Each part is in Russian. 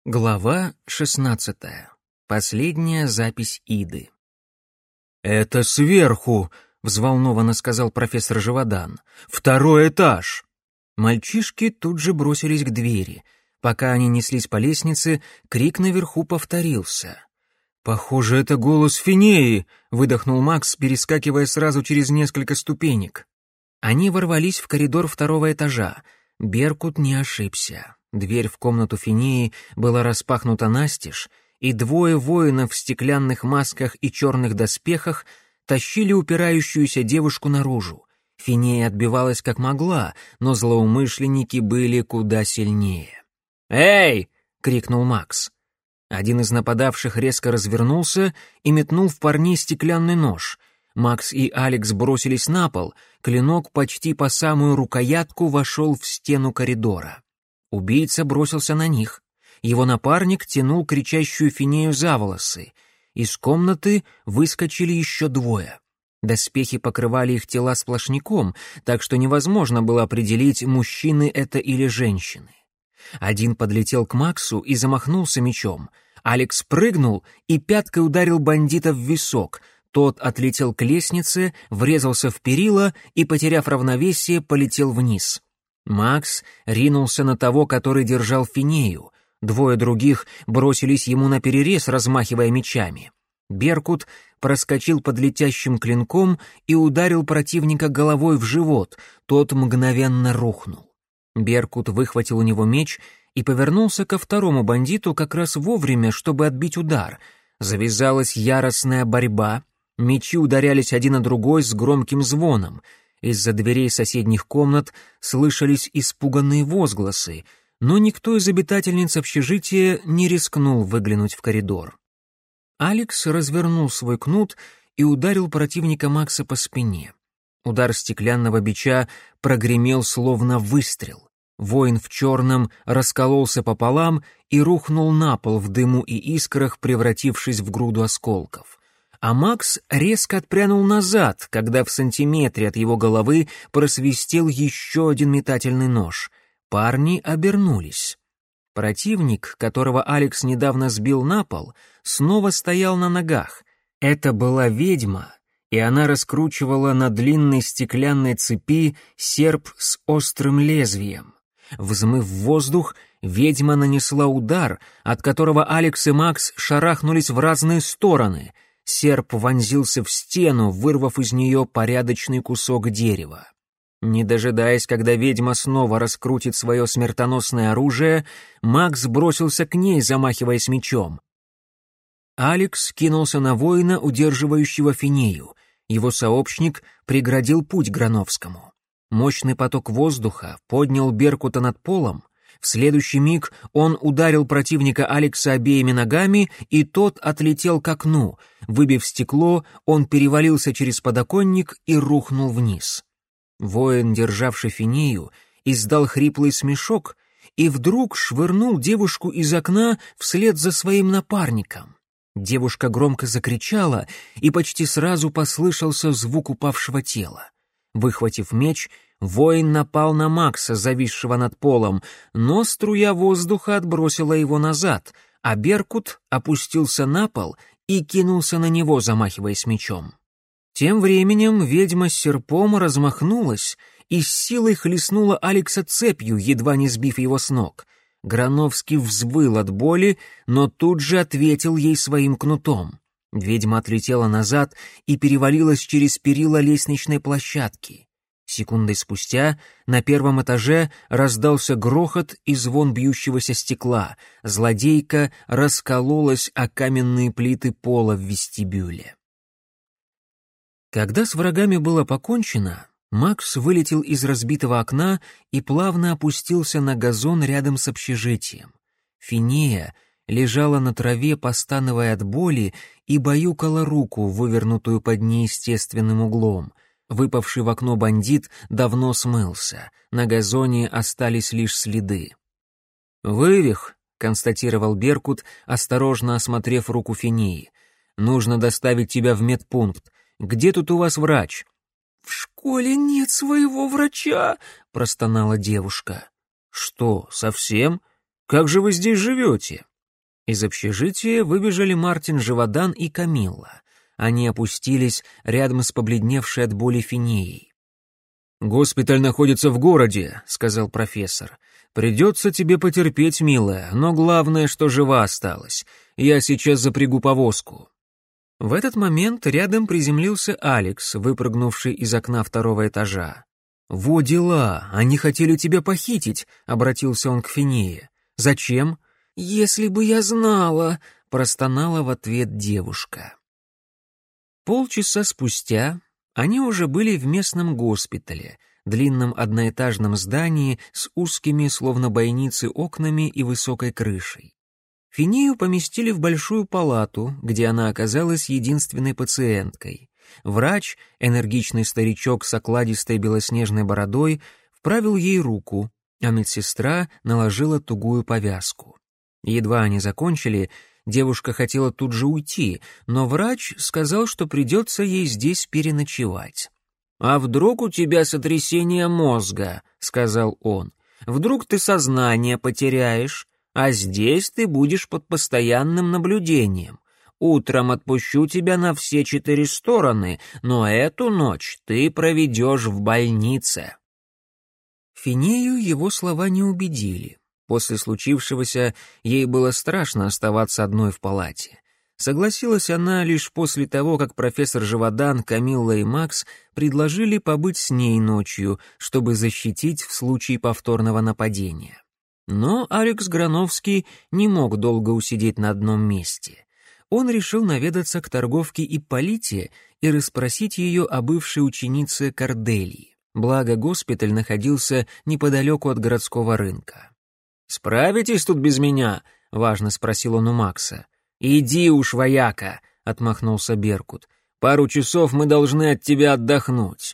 Глава 16. Последняя запись Иды. «Это сверху!» — взволнованно сказал профессор Живодан. «Второй этаж!» Мальчишки тут же бросились к двери. Пока они неслись по лестнице, крик наверху повторился. «Похоже, это голос Финеи!» — выдохнул Макс, перескакивая сразу через несколько ступенек. Они ворвались в коридор второго этажа. Беркут не ошибся. Дверь в комнату Финеи была распахнута настежь, и двое воинов в стеклянных масках и черных доспехах тащили упирающуюся девушку наружу. Финея отбивалась как могла, но злоумышленники были куда сильнее. «Эй!» — крикнул Макс. Один из нападавших резко развернулся и метнул в парней стеклянный нож. Макс и Алекс бросились на пол, клинок почти по самую рукоятку вошел в стену коридора. Убийца бросился на них. Его напарник тянул кричащую Финею за волосы. Из комнаты выскочили еще двое. Доспехи покрывали их тела сплошняком, так что невозможно было определить, мужчины это или женщины. Один подлетел к Максу и замахнулся мечом. Алекс прыгнул и пяткой ударил бандита в висок. Тот отлетел к лестнице, врезался в перила и, потеряв равновесие, полетел вниз. Макс ринулся на того, который держал Финею. Двое других бросились ему наперерез, размахивая мечами. Беркут проскочил под летящим клинком и ударил противника головой в живот. Тот мгновенно рухнул. Беркут выхватил у него меч и повернулся ко второму бандиту как раз вовремя, чтобы отбить удар. Завязалась яростная борьба. Мечи ударялись один о другой с громким звоном. Из-за дверей соседних комнат слышались испуганные возгласы, но никто из обитательниц общежития не рискнул выглянуть в коридор. Алекс развернул свой кнут и ударил противника Макса по спине. Удар стеклянного бича прогремел словно выстрел. Воин в черном раскололся пополам и рухнул на пол в дыму и искрах, превратившись в груду осколков. А Макс резко отпрянул назад, когда в сантиметре от его головы просвистел еще один метательный нож. Парни обернулись. Противник, которого Алекс недавно сбил на пол, снова стоял на ногах. Это была ведьма, и она раскручивала на длинной стеклянной цепи серп с острым лезвием. Взмыв в воздух, ведьма нанесла удар, от которого Алекс и Макс шарахнулись в разные стороны — серп вонзился в стену, вырвав из нее порядочный кусок дерева. Не дожидаясь, когда ведьма снова раскрутит свое смертоносное оружие, Макс бросился к ней, замахиваясь мечом. Алекс кинулся на воина, удерживающего Финею. Его сообщник преградил путь Грановскому. Мощный поток воздуха поднял Беркута над полом. В следующий миг он ударил противника Алекса обеими ногами, и тот отлетел к окну. Выбив стекло, он перевалился через подоконник и рухнул вниз. Воин, державший Финею, издал хриплый смешок и вдруг швырнул девушку из окна вслед за своим напарником. Девушка громко закричала, и почти сразу послышался звук упавшего тела. Выхватив меч, воин напал на Макса, зависшего над полом, но струя воздуха отбросила его назад, а Беркут опустился на пол и кинулся на него, замахиваясь мечом. Тем временем ведьма с серпом размахнулась и с силой хлестнула Алекса цепью, едва не сбив его с ног. Грановский взвыл от боли, но тут же ответил ей своим кнутом. Ведьма отлетела назад и перевалилась через перила лестничной площадки. Секундой спустя на первом этаже раздался грохот и звон бьющегося стекла. Злодейка раскололась о каменные плиты пола в вестибюле. Когда с врагами было покончено, Макс вылетел из разбитого окна и плавно опустился на газон рядом с общежитием. Финея лежала на траве, постановая от боли, и баюкала руку, вывернутую под неестественным углом. Выпавший в окно бандит давно смылся, на газоне остались лишь следы. «Вывих», — констатировал Беркут, осторожно осмотрев руку Финеи. «Нужно доставить тебя в медпункт. Где тут у вас врач?» «В школе нет своего врача», — простонала девушка. «Что, совсем? Как же вы здесь живете?» Из общежития выбежали Мартин Живодан и Камилла. Они опустились рядом с побледневшей от боли Финеей. «Госпиталь находится в городе», — сказал профессор. «Придется тебе потерпеть, милая, но главное, что жива осталась. Я сейчас запрягу повозку». В этот момент рядом приземлился Алекс, выпрыгнувший из окна второго этажа. «Во дела! Они хотели тебя похитить!» — обратился он к Финее. «Зачем?» «Если бы я знала!» — простонала в ответ девушка. Полчаса спустя они уже были в местном госпитале, длинном одноэтажном здании с узкими, словно бойницы, окнами и высокой крышей. Финею поместили в большую палату, где она оказалась единственной пациенткой. Врач, энергичный старичок с окладистой белоснежной бородой, вправил ей руку, а медсестра наложила тугую повязку. Едва они закончили, девушка хотела тут же уйти, но врач сказал, что придется ей здесь переночевать. «А вдруг у тебя сотрясение мозга?» — сказал он. «Вдруг ты сознание потеряешь, а здесь ты будешь под постоянным наблюдением. Утром отпущу тебя на все 4 стороны, но эту ночь ты проведешь в больнице». Финею его слова не убедили. После случившегося ей было страшно оставаться одной в палате. Согласилась она лишь после того, как профессор Живодан, Камилла и Макс предложили побыть с ней ночью, чтобы защитить в случае повторного нападения. Но Алекс Грановский не мог долго усидеть на одном месте. Он решил наведаться к торговке Ипполите и расспросить ее о бывшей ученице Корделии. Благо госпиталь находился неподалеку от городского рынка. «Справитесь тут без меня?» — важно спросил он у Макса. «Иди уж, вояка!» — отмахнулся Беркут. «Пару часов мы должны от тебя отдохнуть».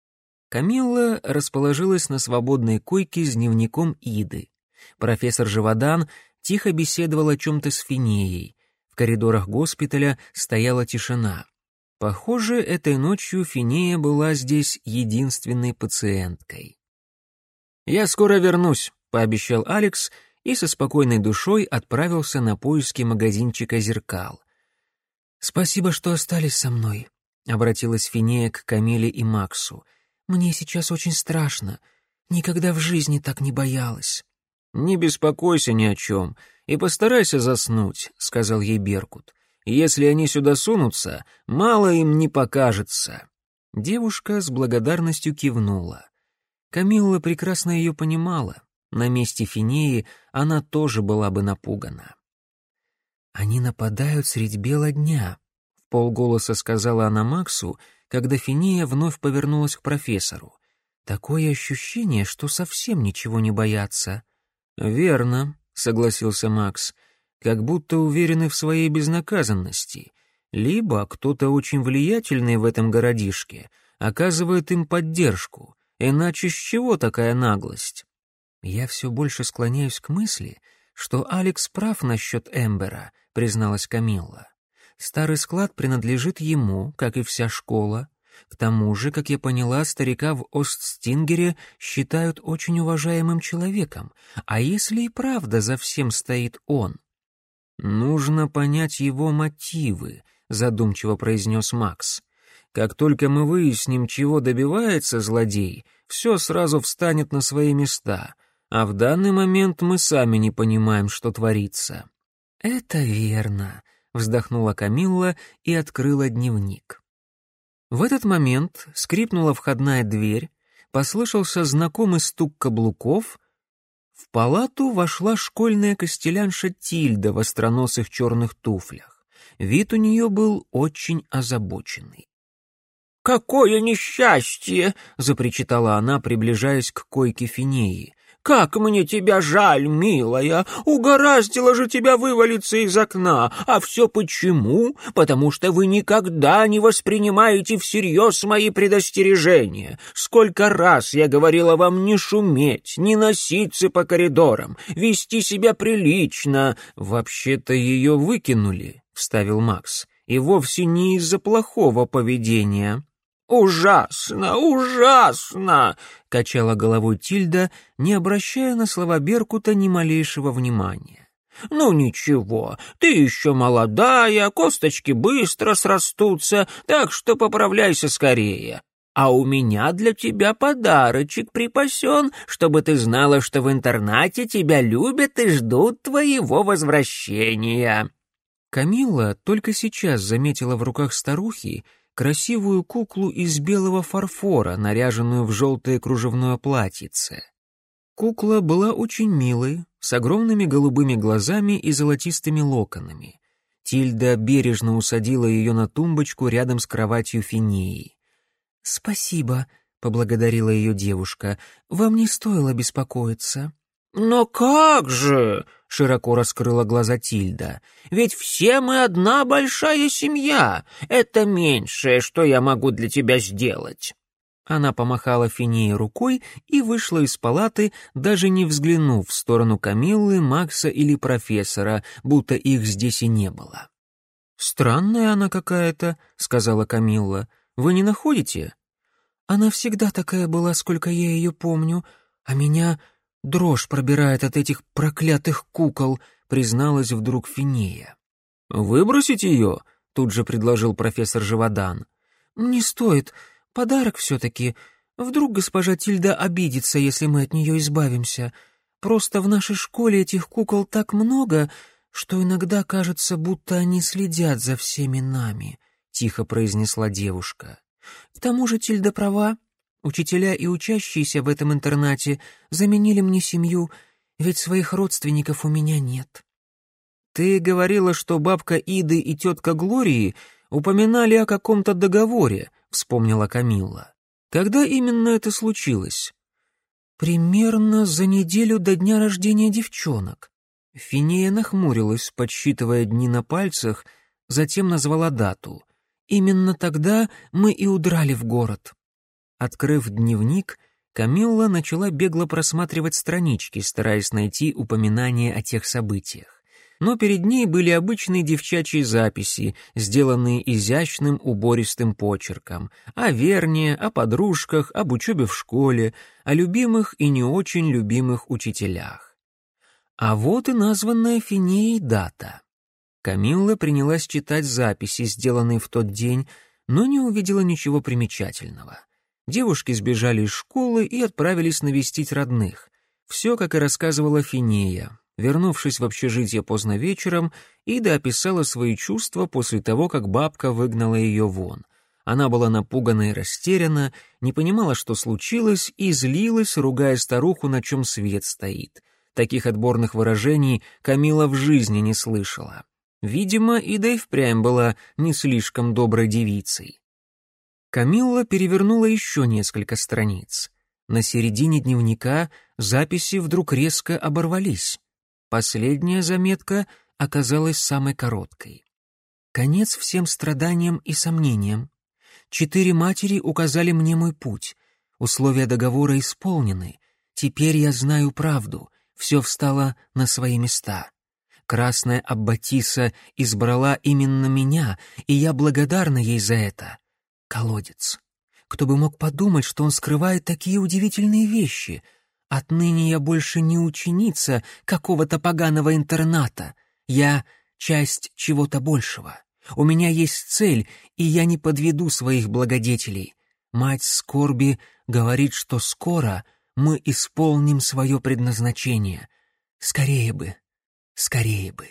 Камилла расположилась на свободной койке с дневником Иды. Профессор Живодан тихо беседовал о чем-то с Финеей. В коридорах госпиталя стояла тишина. Похоже, этой ночью Финея была здесь единственной пациенткой. «Я скоро вернусь», — пообещал Алекс и со спокойной душой отправился на поиски магазинчика зеркал. «Спасибо, что остались со мной», — обратилась Финея к Камиле и Максу. «Мне сейчас очень страшно. Никогда в жизни так не боялась». «Не беспокойся ни о чем и постарайся заснуть», — сказал ей Беркут. «Если они сюда сунутся, мало им не покажется». Девушка с благодарностью кивнула. Камилла прекрасно ее понимала. На месте Финеи она тоже была бы напугана. «Они нападают средь бела дня», — вполголоса сказала она Максу, когда Финея вновь повернулась к профессору. «Такое ощущение, что совсем ничего не боятся». «Верно», — согласился Макс, — «как будто уверены в своей безнаказанности. Либо кто-то очень влиятельный в этом городишке оказывает им поддержку, иначе с чего такая наглость?» «Я все больше склоняюсь к мысли, что Алекс прав насчет Эмбера», — призналась Камилла. «Старый склад принадлежит ему, как и вся школа. К тому же, как я поняла, старика в Остстингере считают очень уважаемым человеком. А если и правда за всем стоит он?» «Нужно понять его мотивы», — задумчиво произнес Макс. «Как только мы выясним, чего добивается злодей, все сразу встанет на свои места, а в данный момент мы сами не понимаем, что творится». «Это верно», — вздохнула Камилла и открыла дневник. В этот момент скрипнула входная дверь, послышался знакомый стук каблуков. В палату вошла школьная костелянша Тильда в остроносых черных туфлях. Вид у нее был очень озабоченный. «Какое несчастье!» — запричитала она, приближаясь к койке Финеи. «Как мне тебя жаль, милая! Угораздило же тебя вывалиться из окна! А все почему? Потому что вы никогда не воспринимаете всерьез мои предостережения. Сколько раз я говорила вам не шуметь, не носиться по коридорам, вести себя прилично!» «Вообще-то ее выкинули», — вставил Макс, «и вовсе не из-за плохого поведения». «Ужасно, ужасно!» — качала головой Тильда, не обращая на слова Беркута ни малейшего внимания. «Ну ничего, ты еще молодая, косточки быстро срастутся, так что поправляйся скорее. А у меня для тебя подарочек припасен, чтобы ты знала, что в интернате тебя любят и ждут твоего возвращения». Камилла только сейчас заметила в руках старухи красивую куклу из белого фарфора, наряженную в желтое кружевное платьице. Кукла была очень милой, с огромными голубыми глазами и золотистыми локонами. Тильда бережно усадила ее на тумбочку рядом с кроватью Финеи. «Спасибо», — поблагодарила ее девушка, — «вам не стоило беспокоиться». «Но как же?» — широко раскрыла глаза Тильда. «Ведь все мы одна большая семья. Это меньшее, что я могу для тебя сделать». Она помахала Финее рукой и вышла из палаты, даже не взглянув в сторону Камиллы, Макса или профессора, будто их здесь и не было. «Странная она какая-то», — сказала Камилла. «Вы не находите?» «Она всегда такая была, сколько я ее помню, а меня дрожь пробирает от этих проклятых кукол», — призналась вдруг Финея. «Выбросить ее?» — тут же предложил профессор Живодан. «Не стоит. Подарок все-таки. Вдруг госпожа Тильда обидится, если мы от нее избавимся. Просто в нашей школе этих кукол так много, что иногда кажется, будто они следят за всеми нами», — тихо произнесла девушка. «К тому же Тильда права. Учителя и учащиеся в этом интернате заменили мне семью, ведь своих родственников у меня нет». «Ты говорила, что бабка Иды и тетка Глории упоминали о каком-то договоре», — вспомнила Камилла. «Когда именно это случилось?» «Примерно за неделю до дня рождения девчонок». Финея нахмурилась, подсчитывая дни на пальцах, затем назвала дату. «Именно тогда мы и удрали в город». Открыв дневник, Камилла начала бегло просматривать странички, стараясь найти упоминания о тех событиях. Но перед ней были обычные девчачьи записи, сделанные изящным убористым почерком, о Верне, о подружках, об учебе в школе, о любимых и не очень любимых учителях. А вот и названная Финеей дата. Камилла принялась читать записи, сделанные в тот день, но не увидела ничего примечательного. Девушки сбежали из школы и отправились навестить родных. Все, как и рассказывала Финея. Вернувшись в общежитие поздно вечером, Ида описала свои чувства после того, как бабка выгнала ее вон. Она была напугана и растеряна, не понимала, что случилось, и злилась, ругая старуху, на чем свет стоит. Таких отборных выражений Камилла в жизни не слышала. Видимо, Ида и впрямь была не слишком доброй девицей. Камилла перевернула еще несколько страниц. На середине дневника записи вдруг резко оборвались. Последняя заметка оказалась самой короткой. Конец всем страданиям и сомнениям. 4 матери указали мне мой путь. Условия договора исполнены. Теперь я знаю правду. Все встало на свои места. Красная Аббатиса избрала именно меня, и я благодарна ей за это. Колодец. Кто бы мог подумать, что он скрывает такие удивительные вещи. Отныне я больше не ученица какого-то поганого интерната. Я часть чего-то большего. У меня есть цель, и я не подведу своих благодетелей. Мать скорби говорит, что скоро мы исполним свое предназначение. Скорее бы, скорее бы.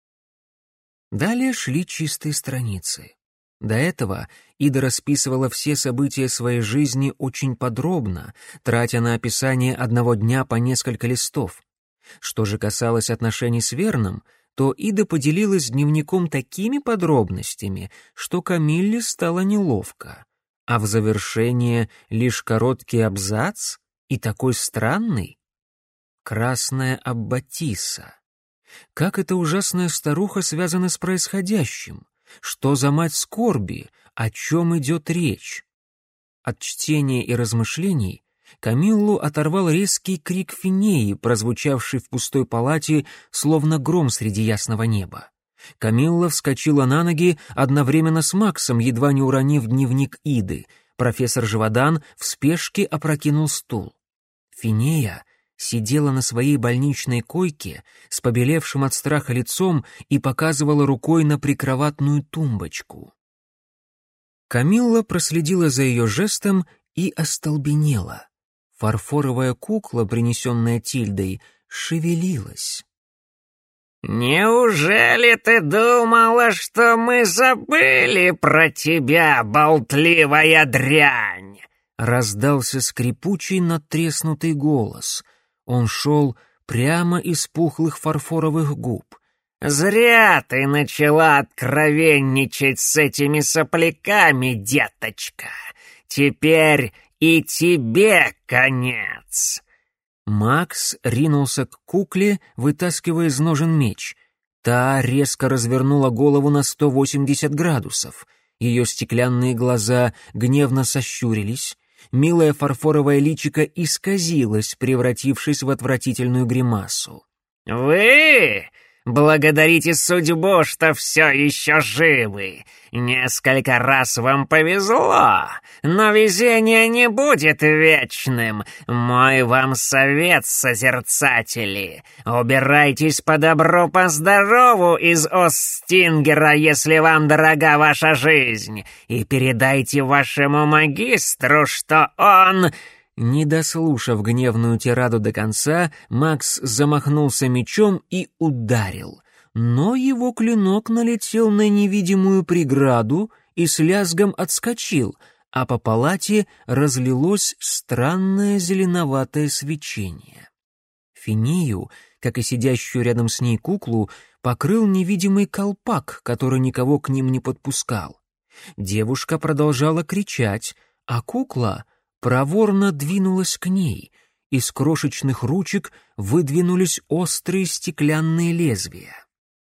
Далее шли чистые страницы. До этого Ида расписывала все события своей жизни очень подробно, тратя на описание одного дня по несколько листов. Что же касалось отношений с Верном, то Ида поделилась дневником такими подробностями, что Камилле стало неловко. А в завершение лишь короткий абзац и такой странный. Красная Аббатиса. Как эта ужасная старуха связана с происходящим? Что за мать скорби? О чем идет речь? От чтения и размышлений Камиллу оторвал резкий крик Финеи, прозвучавший в пустой палате, словно гром среди ясного неба. Камилла вскочила на ноги одновременно с Максом, едва не уронив дневник Иды. Профессор Живодан в спешке опрокинул стул. Финея сидела на своей больничной койке с побелевшим от страха лицом и показывала рукой на прикроватную тумбочку. Камилла проследила за ее жестом и остолбенела. Фарфоровая кукла, принесенная Тильдой, шевелилась. «Неужели ты думала, что мы забыли про тебя, болтливая дрянь?» Раздался скрипучий надтреснутый голос. Он шел прямо из пухлых фарфоровых губ. «Зря ты начала откровенничать с этими сопляками, деточка. Теперь и тебе конец». Макс ринулся к кукле, вытаскивая из ножен меч. Та резко развернула голову на 180 градусов. Ее стеклянные глаза гневно сощурились. Милое фарфоровое личико исказилось, превратившись в отвратительную гримасу. «Вы благодарите судьбу, что все еще живы. Несколько раз вам повезло, но везение не будет вечным. Мой вам совет, созерцатели: убирайтесь по добру, по здорову из Остингера, если вам дорога ваша жизнь, и передайте вашему магистру, что он...» Не дослушав гневную тираду до конца, Макс замахнулся мечом и ударил. Но его клинок налетел на невидимую преграду и с лязгом отскочил, а по палате разлилось странное зеленоватое свечение. Финею, как и сидящую рядом с ней куклу, покрыл невидимый колпак, который никого к ним не подпускал. Девушка продолжала кричать, а кукла проворно двинулась к ней. Из крошечных ручек выдвинулись острые стеклянные лезвия.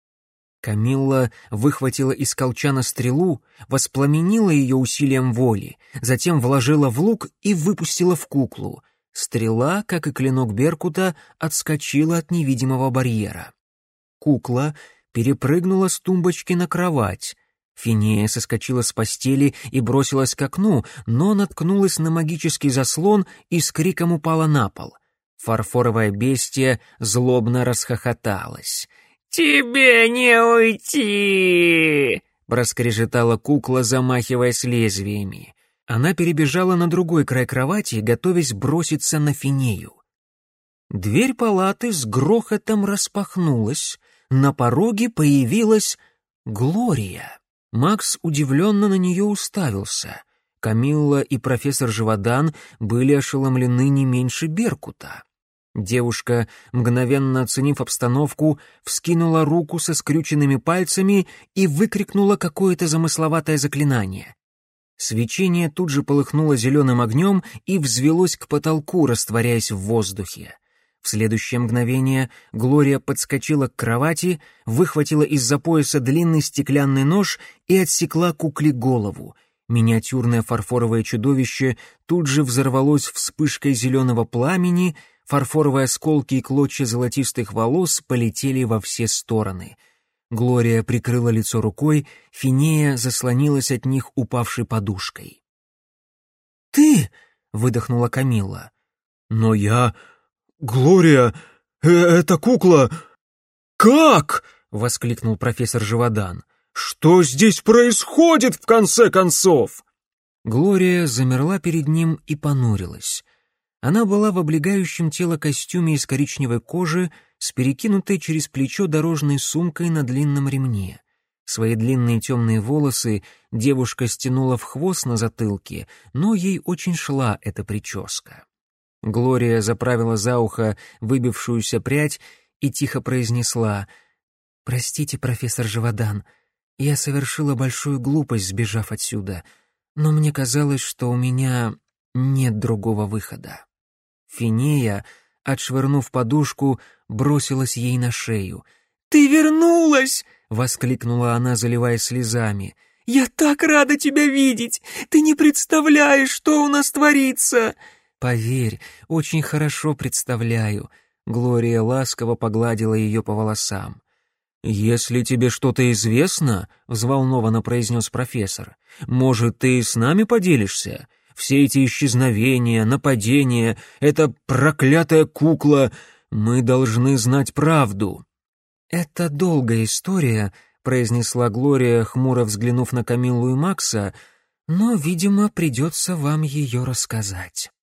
Камилла выхватила из колчана стрелу, воспламенила ее усилием воли, затем вложила в лук и выпустила в куклу. Стрела, как и клинок Беркута, отскочила от невидимого барьера. Кукла перепрыгнула с тумбочки на кровать. Финея соскочила с постели и бросилась к окну, но наткнулась на магический заслон и с криком упала на пол. Фарфоровое бестие злобно расхохоталось. «Тебе не уйти!» — проскрежетала кукла, замахиваясь лезвиями. Она перебежала на другой край кровати, готовясь броситься на Финею. Дверь палаты с грохотом распахнулась. На пороге появилась Глория. Макс удивленно на нее уставился. Камилла и профессор Живодан были ошеломлены не меньше Беркута. Девушка, мгновенно оценив обстановку, вскинула руку со скрюченными пальцами и выкрикнула какое-то замысловатое заклинание. Свечение тут же полыхнуло зеленым огнем и взвелось к потолку, растворяясь в воздухе. В следующее мгновение Глория подскочила к кровати, выхватила из-за пояса длинный стеклянный нож и отсекла кукле голову. Миниатюрное фарфоровое чудовище тут же взорвалось вспышкой зеленого пламени, фарфоровые осколки и клочья золотистых волос полетели во все стороны. Глория прикрыла лицо рукой, Финея заслонилась от них упавшей подушкой. «Ты!» — выдохнула Камилла. «Но я... Глория... это кукла... Как?» — воскликнул профессор Живодан. «Что здесь происходит, в конце концов?» Глория замерла перед ним и понурилась. Она была в облегающем тело костюме из коричневой кожи с перекинутой через плечо дорожной сумкой на длинном ремне. Свои длинные темные волосы девушка стянула в хвост на затылке, но ей очень шла эта прическа. Глория заправила за ухо выбившуюся прядь и тихо произнесла: «Простите, профессор Живодан, я совершила большую глупость, сбежав отсюда, но мне казалось, что у меня нет другого выхода». Финея, отшвырнув подушку, бросилась ей на шею. «Ты вернулась!» — воскликнула она, заливаясь слезами. «Я так рада тебя видеть! Ты не представляешь, что у нас творится!» «Поверь, очень хорошо представляю», — Глория ласково погладила ее по волосам. «Если тебе что-то известно», — взволнованно произнес профессор, — «может, ты с нами поделишься? Все эти исчезновения, нападения, эта проклятая кукла. Мы должны знать правду». «Это долгая история», — произнесла Глория, хмуро взглянув на Камиллу и Макса, «но, видимо, придется вам ее рассказать».